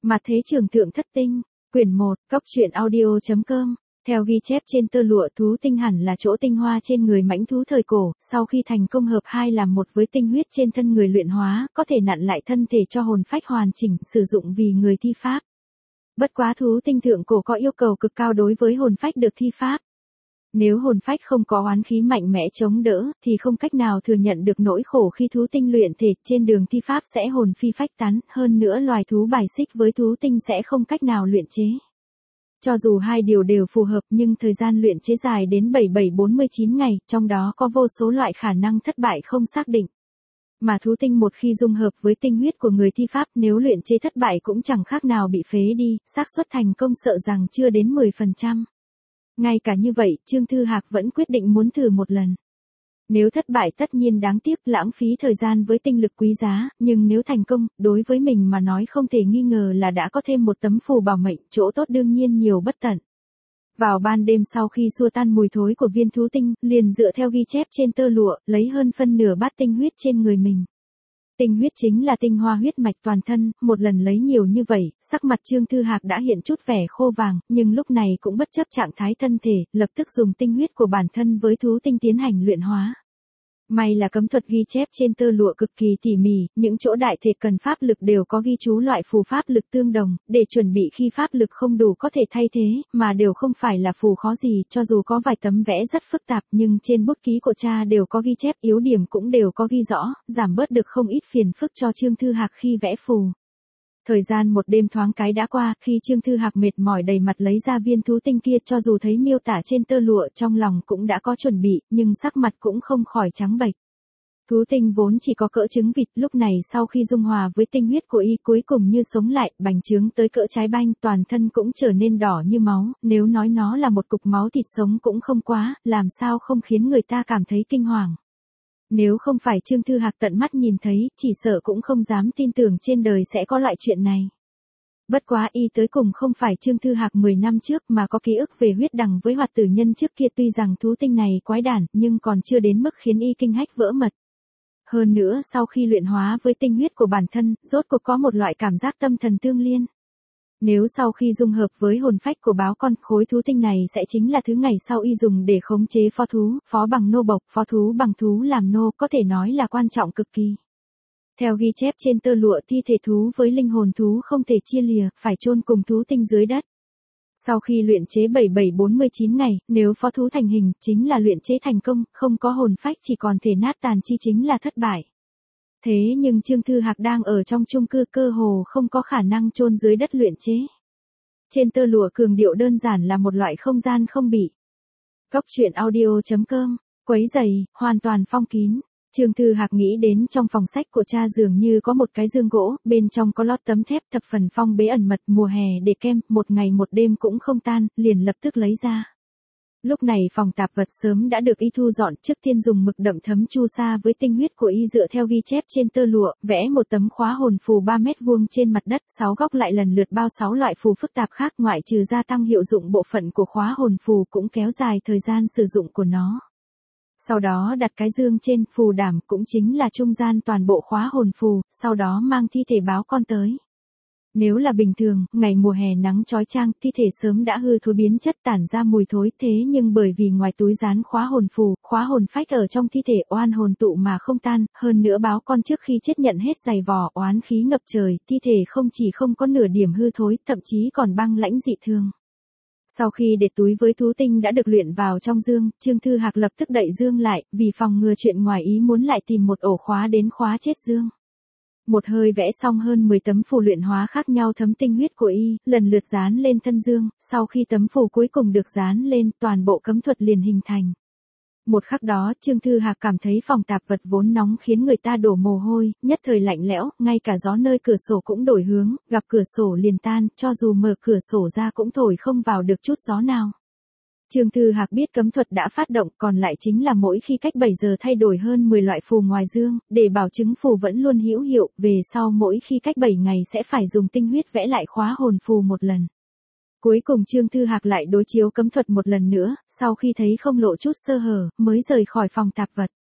Mặt thế trường thượng thất tinh, quyển 1, Cóc truyện audio.com. Theo ghi chép trên tơ lụa, thú tinh hẳn là chỗ tinh hoa trên người mãnh thú thời cổ, sau khi thành công hợp hai làm một với tinh huyết trên thân người luyện hóa, có thể nặn lại thân thể cho hồn phách hoàn chỉnh, sử dụng vì người thi pháp. Bất quá thú tinh thượng cổ có yêu cầu cực cao đối với hồn phách được thi pháp. Nếu hồn phách không có oán khí mạnh mẽ chống đỡ, thì không cách nào thừa nhận được nỗi khổ khi thú tinh luyện thể, trên đường thi pháp sẽ hồn phi phách tán, hơn nữa loài thú bài xích với thú tinh sẽ không cách nào luyện chế. Cho dù hai điều đều phù hợp nhưng thời gian luyện chế dài đến 77-49 ngày, trong đó có vô số loại khả năng thất bại không xác định. Mà thú tinh một khi dung hợp với tinh huyết của người thi pháp, nếu luyện chế thất bại cũng chẳng khác nào bị phế đi, xác suất thành công sợ rằng chưa đến 10%. Ngay cả như vậy, Trương Thư Hạc vẫn quyết định muốn thử một lần. Nếu thất bại tất nhiên đáng tiếc, lãng phí thời gian với tinh lực quý giá, nhưng nếu thành công, đối với mình mà nói không thể nghi ngờ là đã có thêm một tấm phù bảo mệnh, chỗ tốt đương nhiên nhiều bất tận. Vào ban đêm sau khi xua tan mùi thối của viên thú tinh, liền dựa theo ghi chép trên tơ lụa, lấy hơn phân nửa bát tinh huyết trên người mình. Tinh huyết chính là tinh hoa huyết mạch toàn thân, một lần lấy nhiều như vậy, sắc mặt Trương Thư Hạc đã hiện chút vẻ khô vàng, nhưng lúc này cũng bất chấp trạng thái thân thể, lập tức dùng tinh huyết của bản thân với thú tinh tiến hành luyện hóa. May là cấm thuật ghi chép trên tơ lụa cực kỳ tỉ mỉ, những chỗ đại thể cần pháp lực đều có ghi chú loại phù pháp lực tương đồng, để chuẩn bị khi pháp lực không đủ có thể thay thế, mà đều không phải là phù khó gì, cho dù có vài tấm vẽ rất phức tạp nhưng trên bút ký của cha đều có ghi chép, yếu điểm cũng đều có ghi rõ, giảm bớt được không ít phiền phức cho Trương Thư Hạc khi vẽ phù. Thời gian một đêm thoáng cái đã qua, khi Trương Thư Hạc mệt mỏi đầy mặt lấy ra viên thú tinh kia, cho dù thấy miêu tả trên tơ lụa trong lòng cũng đã có chuẩn bị, nhưng sắc mặt cũng không khỏi trắng bệch. Thú tinh vốn chỉ có cỡ trứng vịt, lúc này sau khi dung hòa với tinh huyết của y cuối cùng như sống lại, bành trướng tới cỡ trái banh, toàn thân cũng trở nên đỏ như máu, nếu nói nó là một cục máu thịt sống cũng không quá, làm sao không khiến người ta cảm thấy kinh hoàng. Nếu không phải Trương Thư Hạc tận mắt nhìn thấy, chỉ sợ cũng không dám tin tưởng trên đời sẽ có loại chuyện này. Bất quá y tới cùng không phải Trương Thư Hạc 10 năm trước mà có ký ức về huyết đằng với Hoạt Tử Nhân trước kia, tuy rằng thú tinh này quái đản, nhưng còn chưa đến mức khiến y kinh hách vỡ mật. Hơn nữa sau khi luyện hóa với tinh huyết của bản thân, rốt cuộc có một loại cảm giác tâm thần tương liên. Nếu sau khi dung hợp với hồn phách của báo con, khối thú tinh này sẽ chính là thứ ngày sau y dùng để khống chế phó thú, phó bằng nô bộc, phó thú bằng thú làm nô, có thể nói là quan trọng cực kỳ. Theo ghi chép trên tơ lụa, thi thể thú với linh hồn thú không thể chia lìa, phải chôn cùng thú tinh dưới đất. Sau khi luyện chế 77-49 ngày, nếu phó thú thành hình, chính là luyện chế thành công, không có hồn phách chỉ còn thể nát tàn chi chính là thất bại. Thế nhưng Trương Thư Hạc đang ở trong chung cư, cơ hồ không có khả năng chôn dưới đất luyện chế. Trên tơ lụa cường điệu đơn giản là một loại không gian không bị. Cóc truyện audio.com, quấy giày, hoàn toàn phong kín. Trương Thư Hạc nghĩ đến trong phòng sách của cha dường như có một cái giường gỗ, bên trong có lót tấm thép, thập phần phong bế ẩn mật, mùa hè để kem, một ngày một đêm cũng không tan, liền lập tức lấy ra. Lúc này phòng tạp vật sớm đã được y thu dọn, trước tiên dùng mực đậm thấm chu sa với tinh huyết của y dựa theo ghi chép trên tơ lụa, vẽ một tấm khóa hồn phù 3 mét vuông trên mặt đất, 6 góc lại lần lượt bao 6 loại phù phức tạp khác, ngoại trừ gia tăng hiệu dụng bộ phận của khóa hồn phù cũng kéo dài thời gian sử dụng của nó. Sau đó đặt cái dương trên, phù đảm cũng chính là trung gian toàn bộ khóa hồn phù, sau đó mang thi thể báo con tới. Nếu là bình thường, ngày mùa hè nắng chói chang, thi thể sớm đã hư thối biến chất tản ra mùi thối, thế nhưng bởi vì ngoài túi dán khóa hồn phù, khóa hồn phách ở trong thi thể oan hồn tụ mà không tan, hơn nữa báo con trước khi chết nhận hết giày vò, oán khí ngập trời, thi thể không chỉ không có nửa điểm hư thối, thậm chí còn băng lãnh dị thường. Sau khi để túi với thú tinh đã được luyện vào trong dương, Trương Thư Hạc lập tức đậy dương lại, vì phòng ngừa chuyện ngoài ý muốn lại tìm một ổ khóa đến khóa chết dương. Một hơi vẽ xong hơn 10 tấm phù luyện hóa khác nhau thấm tinh huyết của y, lần lượt dán lên thân dương, sau khi tấm phù cuối cùng được dán lên, toàn bộ cấm thuật liền hình thành. Một khắc đó, Trương Thư Hạc cảm thấy phòng tạp vật vốn nóng khiến người ta đổ mồ hôi, nhất thời lạnh lẽo, ngay cả gió nơi cửa sổ cũng đổi hướng, gặp cửa sổ liền tan, cho dù mở cửa sổ ra cũng thổi không vào được chút gió nào. Trương Thư Hạc biết cấm thuật đã phát động, còn lại chính là mỗi khi cách 7 giờ thay đổi hơn 10 loại phù ngoài dương, để bảo chứng phù vẫn luôn hữu hiệu, về sau mỗi khi cách 7 ngày sẽ phải dùng tinh huyết vẽ lại khóa hồn phù một lần. Cuối cùng Trương Thư Hạc lại đối chiếu cấm thuật một lần nữa, sau khi thấy không lộ chút sơ hở, mới rời khỏi phòng tạp vật.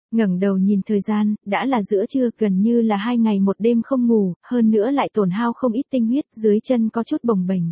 Ngẩng đầu nhìn thời gian, đã là giữa trưa, gần như là 2 ngày 1 đêm không ngủ, hơn nữa lại tổn hao không ít tinh huyết, dưới chân có chút bồng bềnh.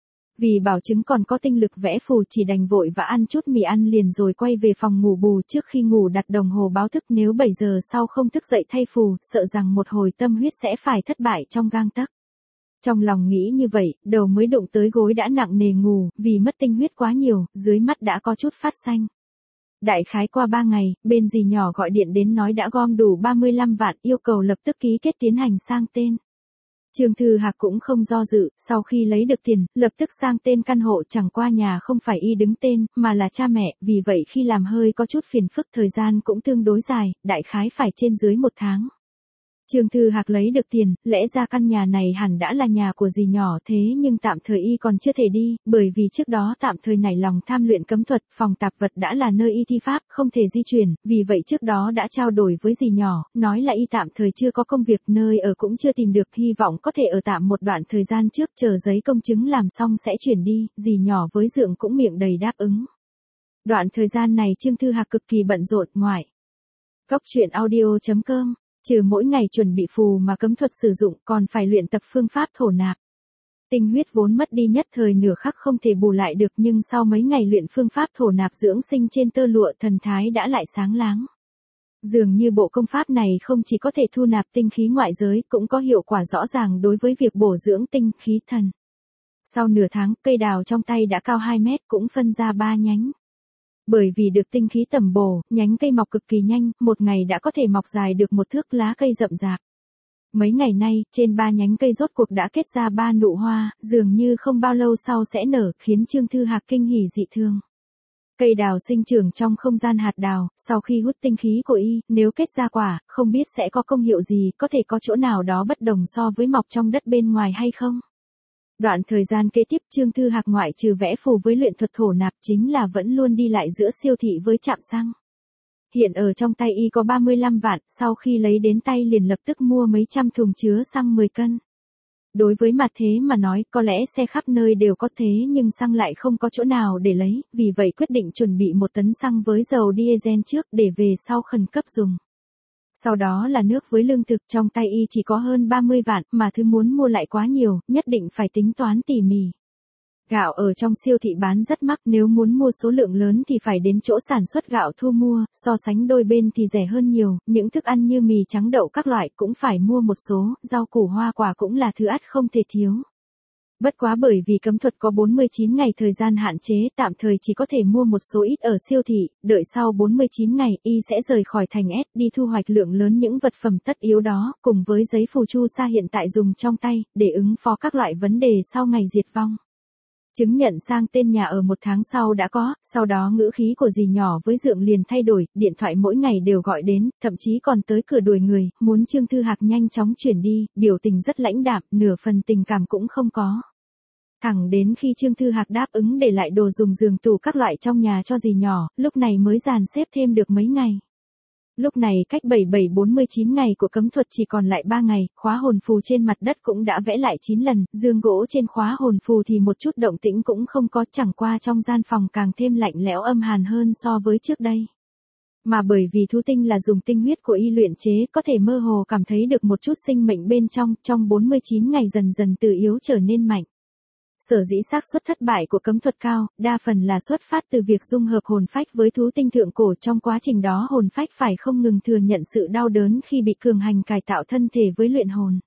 Vì bảo chứng còn có tinh lực vẽ phù, chỉ đành vội và ăn chút mì ăn liền rồi quay về phòng ngủ bù. Trước khi ngủ đặt đồng hồ báo thức, nếu 7 giờ sau không thức dậy thay phù, sợ rằng một hồi tâm huyết sẽ phải thất bại trong gang tấc. Trong lòng nghĩ như vậy, đầu mới đụng tới gối đã nặng nề ngủ, vì mất tinh huyết quá nhiều, dưới mắt đã có chút phát xanh. Đại khái qua 3 ngày, bên dì nhỏ gọi điện đến nói đã gom đủ 35 vạn, yêu cầu lập tức ký kết tiến hành sang tên. Trương Thư Hạc cũng không do dự, sau khi lấy được tiền, lập tức sang tên căn hộ, chẳng qua nhà không phải y đứng tên, mà là cha mẹ, vì vậy khi làm hơi có chút phiền phức, thời gian cũng tương đối dài, đại khái phải trên dưới 1 tháng. Trương Thư Hạc lấy được tiền, lẽ ra căn nhà này hẳn đã là nhà của dì nhỏ, thế nhưng tạm thời y còn chưa thể đi, bởi vì trước đó tạm thời nảy lòng tham luyện cấm thuật, phòng tạp vật đã là nơi y thi pháp, không thể di chuyển, vì vậy trước đó đã trao đổi với dì nhỏ, nói là y tạm thời chưa có công việc, nơi ở cũng chưa tìm được, hy vọng có thể ở tạm một đoạn thời gian trước, chờ giấy công chứng làm xong sẽ chuyển đi, dì nhỏ với dượng cũng miệng đầy đáp ứng. Đoạn thời gian này Trương Thư Hạc cực kỳ bận rộn, ngoài Góc truyện audio.com, trừ mỗi ngày chuẩn bị phù mà cấm thuật sử dụng, còn phải luyện tập phương pháp thổ nạp. Tinh huyết vốn mất đi nhất thời nửa khắc không thể bù lại được, nhưng sau mấy ngày luyện phương pháp thổ nạp dưỡng sinh trên tơ lụa, thần thái đã lại sáng láng. Dường như bộ công pháp này không chỉ có thể thu nạp tinh khí ngoại giới, cũng có hiệu quả rõ ràng đối với việc bổ dưỡng tinh khí thần. Sau nửa tháng, cây đào trong tay đã cao 2 mét, cũng phân ra 3 nhánh. Bởi vì được tinh khí tẩm bổ, nhánh cây mọc cực kỳ nhanh, một ngày đã có thể mọc dài được 1 thước, lá cây rậm rạp. Mấy ngày nay, trên 3 nhánh cây rốt cuộc đã kết ra 3 nụ hoa, dường như không bao lâu sau sẽ nở, khiến Trương Thư Hạc kinh hỉ dị thường. Cây đào sinh trưởng trong không gian hạt đào, sau khi hút tinh khí của y, nếu kết ra quả, không biết sẽ có công hiệu gì, có thể có chỗ nào đó bất đồng so với mọc trong đất bên ngoài hay không? Đoạn thời gian kế tiếp Trương Thư Hạc ngoại trừ vẽ phù với luyện thuật thổ nạp chính là vẫn luôn đi lại giữa siêu thị với trạm xăng. Hiện ở trong tay y có 35 vạn, sau khi lấy đến tay liền lập tức mua mấy trăm thùng chứa xăng 10 cân. Đối với mặt thế mà nói, có lẽ xe khắp nơi đều có thế nhưng xăng lại không có chỗ nào để lấy, vì vậy quyết định chuẩn bị 1 tấn xăng với dầu diesel trước để về sau khẩn cấp dùng. Sau đó là nước với lương thực, trong tay y chỉ có hơn 30 vạn, mà thứ muốn mua lại quá nhiều, nhất định phải tính toán tỉ mỉ. Gạo ở trong siêu thị bán rất mắc, nếu muốn mua số lượng lớn thì phải đến chỗ sản xuất gạo thu mua, so sánh đôi bên thì rẻ hơn nhiều, những thức ăn như mì trắng đậu các loại cũng phải mua một số, rau củ hoa quả cũng là thứ ắt không thể thiếu. Bất quá bởi vì cấm thuật có 49 ngày thời gian hạn chế, tạm thời chỉ có thể mua một số ít ở siêu thị, đợi sau 49 ngày, y sẽ rời khỏi thành S đi thu hoạch lượng lớn những vật phẩm tất yếu đó, cùng với giấy phù chu sa hiện tại dùng trong tay, để ứng phó các loại vấn đề sau ngày diệt vong. Chứng nhận sang tên nhà ở 1 tháng sau đã có, sau đó ngữ khí của dì nhỏ với dượng liền thay đổi, điện thoại mỗi ngày đều gọi đến, thậm chí còn tới cửa đuổi người, muốn Trương Thư Hạc nhanh chóng chuyển đi, biểu tình rất lãnh đạm, nửa phần tình cảm cũng không có. Thẳng đến khi Trương Thư Hạc đáp ứng để lại đồ dùng giường tủ các loại trong nhà cho dì nhỏ, lúc này mới dàn xếp thêm được mấy ngày. Lúc này cách 4749 ngày của cấm thuật chỉ còn lại 3 ngày, khóa hồn phù trên mặt đất cũng đã vẽ lại 9 lần, giường gỗ trên khóa hồn phù thì một chút động tĩnh cũng không có, chẳng qua trong gian phòng càng thêm lạnh lẽo âm hàn hơn so với trước đây. Mà bởi vì thú tinh là dùng tinh huyết của y luyện chế, có thể mơ hồ cảm thấy được một chút sinh mệnh bên trong 49 ngày dần dần từ yếu trở nên mạnh. Sở dĩ xác suất thất bại của cấm thuật cao, đa phần là xuất phát từ việc dung hợp hồn phách với thú tinh thượng cổ, trong quá trình đó hồn phách phải không ngừng thừa nhận sự đau đớn khi bị cường hành cải tạo thân thể với luyện hồn.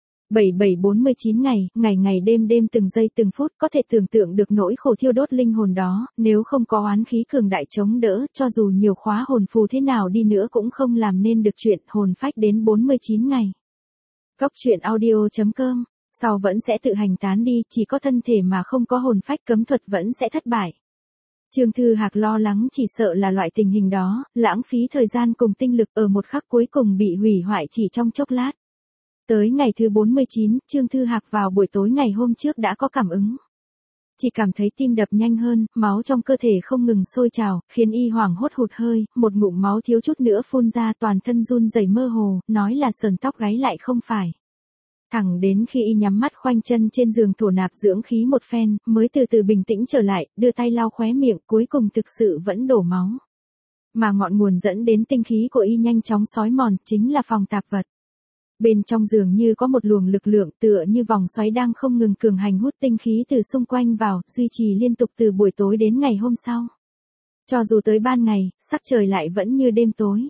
7749 ngày, ngày ngày đêm đêm từng giây từng phút, có thể tưởng tượng được nỗi khổ thiêu đốt linh hồn đó, nếu không có oán khí cường đại chống đỡ, cho dù nhiều khóa hồn phù thế nào đi nữa cũng không làm nên được chuyện hồn phách đến 49 ngày. Góc truyện audio.com, sau vẫn sẽ tự hành tán đi, chỉ có thân thể mà không có hồn phách, cấm thuật vẫn sẽ thất bại. Trương Thư Hạc lo lắng chỉ sợ là loại tình hình đó, lãng phí thời gian cùng tinh lực ở một khắc cuối cùng bị hủy hoại chỉ trong chốc lát. Tới ngày thứ 49, Trương Thư Hạc vào buổi tối ngày hôm trước đã có cảm ứng. Chỉ cảm thấy tim đập nhanh hơn, máu trong cơ thể không ngừng sôi trào, khiến y hoảng hốt hụt hơi, một ngụm máu thiếu chút nữa phun ra, toàn thân run rẩy mơ hồ, nói là sờn tóc gáy lại không phải. Thẳng đến khi y nhắm mắt khoanh chân trên giường thổ nạp dưỡng khí một phen, mới từ từ bình tĩnh trở lại, đưa tay lau khóe miệng, cuối cùng thực sự vẫn đổ máu. Mà ngọn nguồn dẫn đến tinh khí của y nhanh chóng xói mòn chính là phòng tạp vật. Bên trong dường như có một luồng lực lượng tựa như vòng xoáy đang không ngừng cường hành hút tinh khí từ xung quanh vào, duy trì liên tục từ buổi tối đến ngày hôm sau. Cho dù tới ban ngày, sắc trời lại vẫn như đêm tối.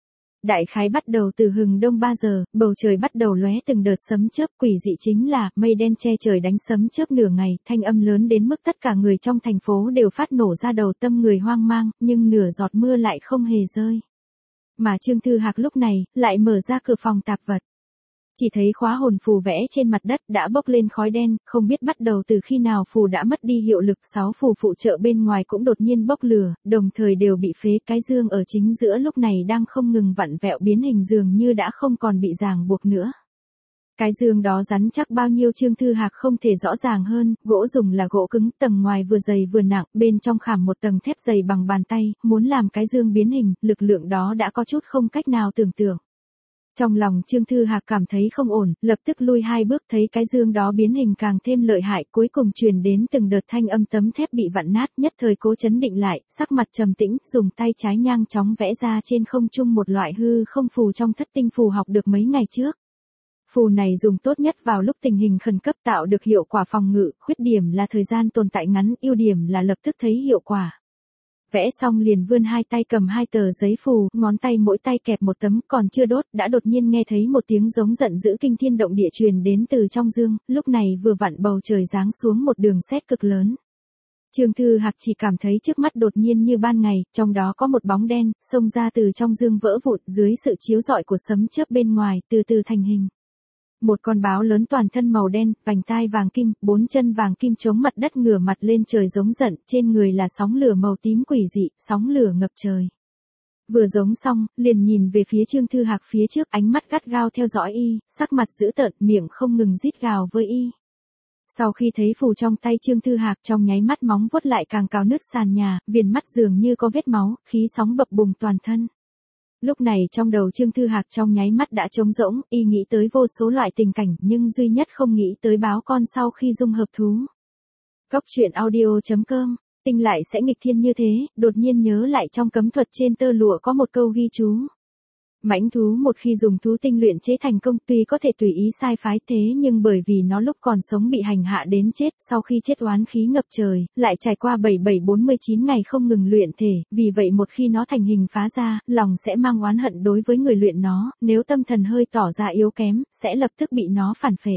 Đại khái bắt đầu từ hừng đông 3 giờ, bầu trời bắt đầu lóe từng đợt sấm chớp, quỷ dị chính là mây đen che trời đánh sấm chớp nửa ngày, thanh âm lớn đến mức tất cả người trong thành phố đều phát nổ ra đầu, tâm người hoang mang, nhưng nửa giọt mưa lại không hề rơi. Mà Trương Thư Hạc lúc này lại mở ra cửa phòng tạp vật. Chỉ thấy khóa hồn phù vẽ trên mặt đất đã bốc lên khói đen, không biết bắt đầu từ khi nào phù đã mất đi hiệu lực, 6 phù phụ trợ bên ngoài cũng đột nhiên bốc lửa, đồng thời đều bị phế, cái dương ở chính giữa lúc này đang không ngừng vặn vẹo biến hình dường như đã không còn bị ràng buộc nữa. Cái dương đó rắn chắc bao nhiêu Trương Thư Hạc không thể rõ ràng hơn, gỗ dùng là gỗ cứng, tầng ngoài vừa dày vừa nặng, bên trong khảm một tầng thép dày bằng bàn tay, muốn làm cái dương biến hình, lực lượng đó đã có chút không cách nào tưởng tượng. Trong lòng Trương Thư Hạc cảm thấy không ổn, lập tức lui 2 bước, thấy cái dương đó biến hình càng thêm lợi hại, cuối cùng truyền đến từng đợt thanh âm tấm thép bị vặn nát, nhất thời cố chấn định lại, sắc mặt trầm tĩnh, dùng tay trái nhanh chóng vẽ ra trên không trung một loại hư không phù trong thất tinh phù học được mấy ngày trước. Phù này dùng tốt nhất vào lúc tình hình khẩn cấp, tạo được hiệu quả phòng ngự, khuyết điểm là thời gian tồn tại ngắn, ưu điểm là lập tức thấy hiệu quả. Vẽ xong liền vươn 2 tay cầm 2 tờ giấy phù, ngón tay mỗi tay kẹp một tấm, còn chưa đốt, đã đột nhiên nghe thấy một tiếng giống giận dữ kinh thiên động địa truyền đến từ trong dương, lúc này vừa vặn bầu trời giáng xuống một đường sét cực lớn. Trương Thư Hạc chỉ cảm thấy trước mắt đột nhiên như ban ngày, trong đó có một bóng đen, xông ra từ trong dương vỡ vụn, dưới sự chiếu rọi của sấm chớp bên ngoài, từ từ thành hình. Một con báo lớn toàn thân màu đen, vành tai vàng kim, 4 chân vàng kim chống mặt đất ngửa mặt lên trời giống giận, trên người là sóng lửa màu tím quỷ dị, sóng lửa ngập trời. Vừa giống xong, liền nhìn về phía Trương Thư Hạc phía trước, ánh mắt gắt gao theo dõi y, sắc mặt dữ tợn, miệng không ngừng rít gào với y. Sau khi thấy phù trong tay Trương Thư Hạc, trong nháy mắt móng vuốt lại càng cào nứt sàn nhà, viền mắt dường như có vết máu, khí sóng bập bùng toàn thân. Lúc này trong đầu Trương Thư Hạc trong nháy mắt đã trống rỗng, y nghĩ tới vô số loại tình cảnh, nhưng duy nhất không nghĩ tới báo con sau khi dung hợp thú. Cốc truyện audio.com, tinh lại sẽ nghịch thiên như thế, đột nhiên nhớ lại trong cấm thuật trên tơ lụa có một câu ghi chú. Mãnh thú một khi dùng thú tinh luyện chế thành công tuy có thể tùy ý sai phái thế nhưng bởi vì nó lúc còn sống bị hành hạ đến chết, sau khi chết oán khí ngập trời, lại trải qua 7749 ngày không ngừng luyện thể, vì vậy một khi nó thành hình phá ra, lòng sẽ mang oán hận đối với người luyện nó, nếu tâm thần hơi tỏ ra yếu kém, sẽ lập tức bị nó phản phệ.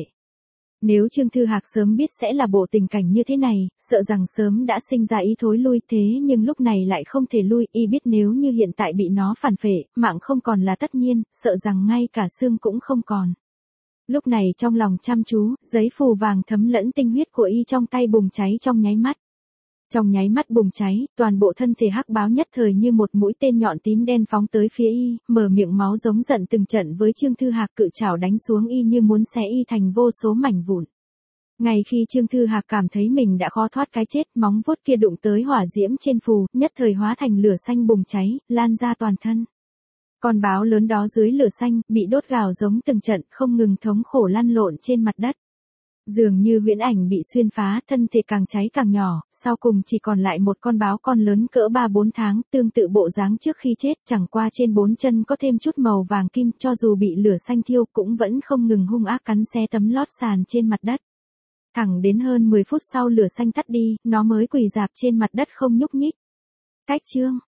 Nếu Trương Thư Hạc sớm biết sẽ là bộ tình cảnh như thế này, sợ rằng sớm đã sinh ra ý thối lui, thế nhưng lúc này lại không thể lui, y biết nếu như hiện tại bị nó phản phệ, mạng không còn là tất nhiên, sợ rằng ngay cả xương cũng không còn. Lúc này trong lòng chăm chú, giấy phù vàng thấm lẫn tinh huyết của y trong tay bùng cháy trong nháy mắt. Trong nháy mắt bùng cháy, toàn bộ thân thể hắc báo nhất thời như một mũi tên nhọn tím đen phóng tới phía y, mở miệng máu giống giận từng trận với Trương Thư Hạc, cự trảo đánh xuống y như muốn xé y thành vô số mảnh vụn. Ngay khi Trương Thư Hạc cảm thấy mình đã khó thoát cái chết, móng vuốt kia đụng tới hỏa diễm trên phù, nhất thời hóa thành lửa xanh bùng cháy, lan ra toàn thân. Con báo lớn đó dưới lửa xanh, bị đốt gào giống từng trận, không ngừng thống khổ lăn lộn trên mặt đất. Dường như huyễn ảnh bị xuyên phá, thân thể càng cháy càng nhỏ, sau cùng chỉ còn lại một con báo con lớn cỡ 3-4 tháng, tương tự bộ dáng trước khi chết, chẳng qua trên 4 chân có thêm chút màu vàng kim, cho dù bị lửa xanh thiêu cũng vẫn không ngừng hung ác cắn xé tấm lót sàn trên mặt đất. Thẳng đến hơn 10 phút sau lửa xanh tắt đi, nó mới quỳ rạp trên mặt đất không nhúc nhích. Cách chương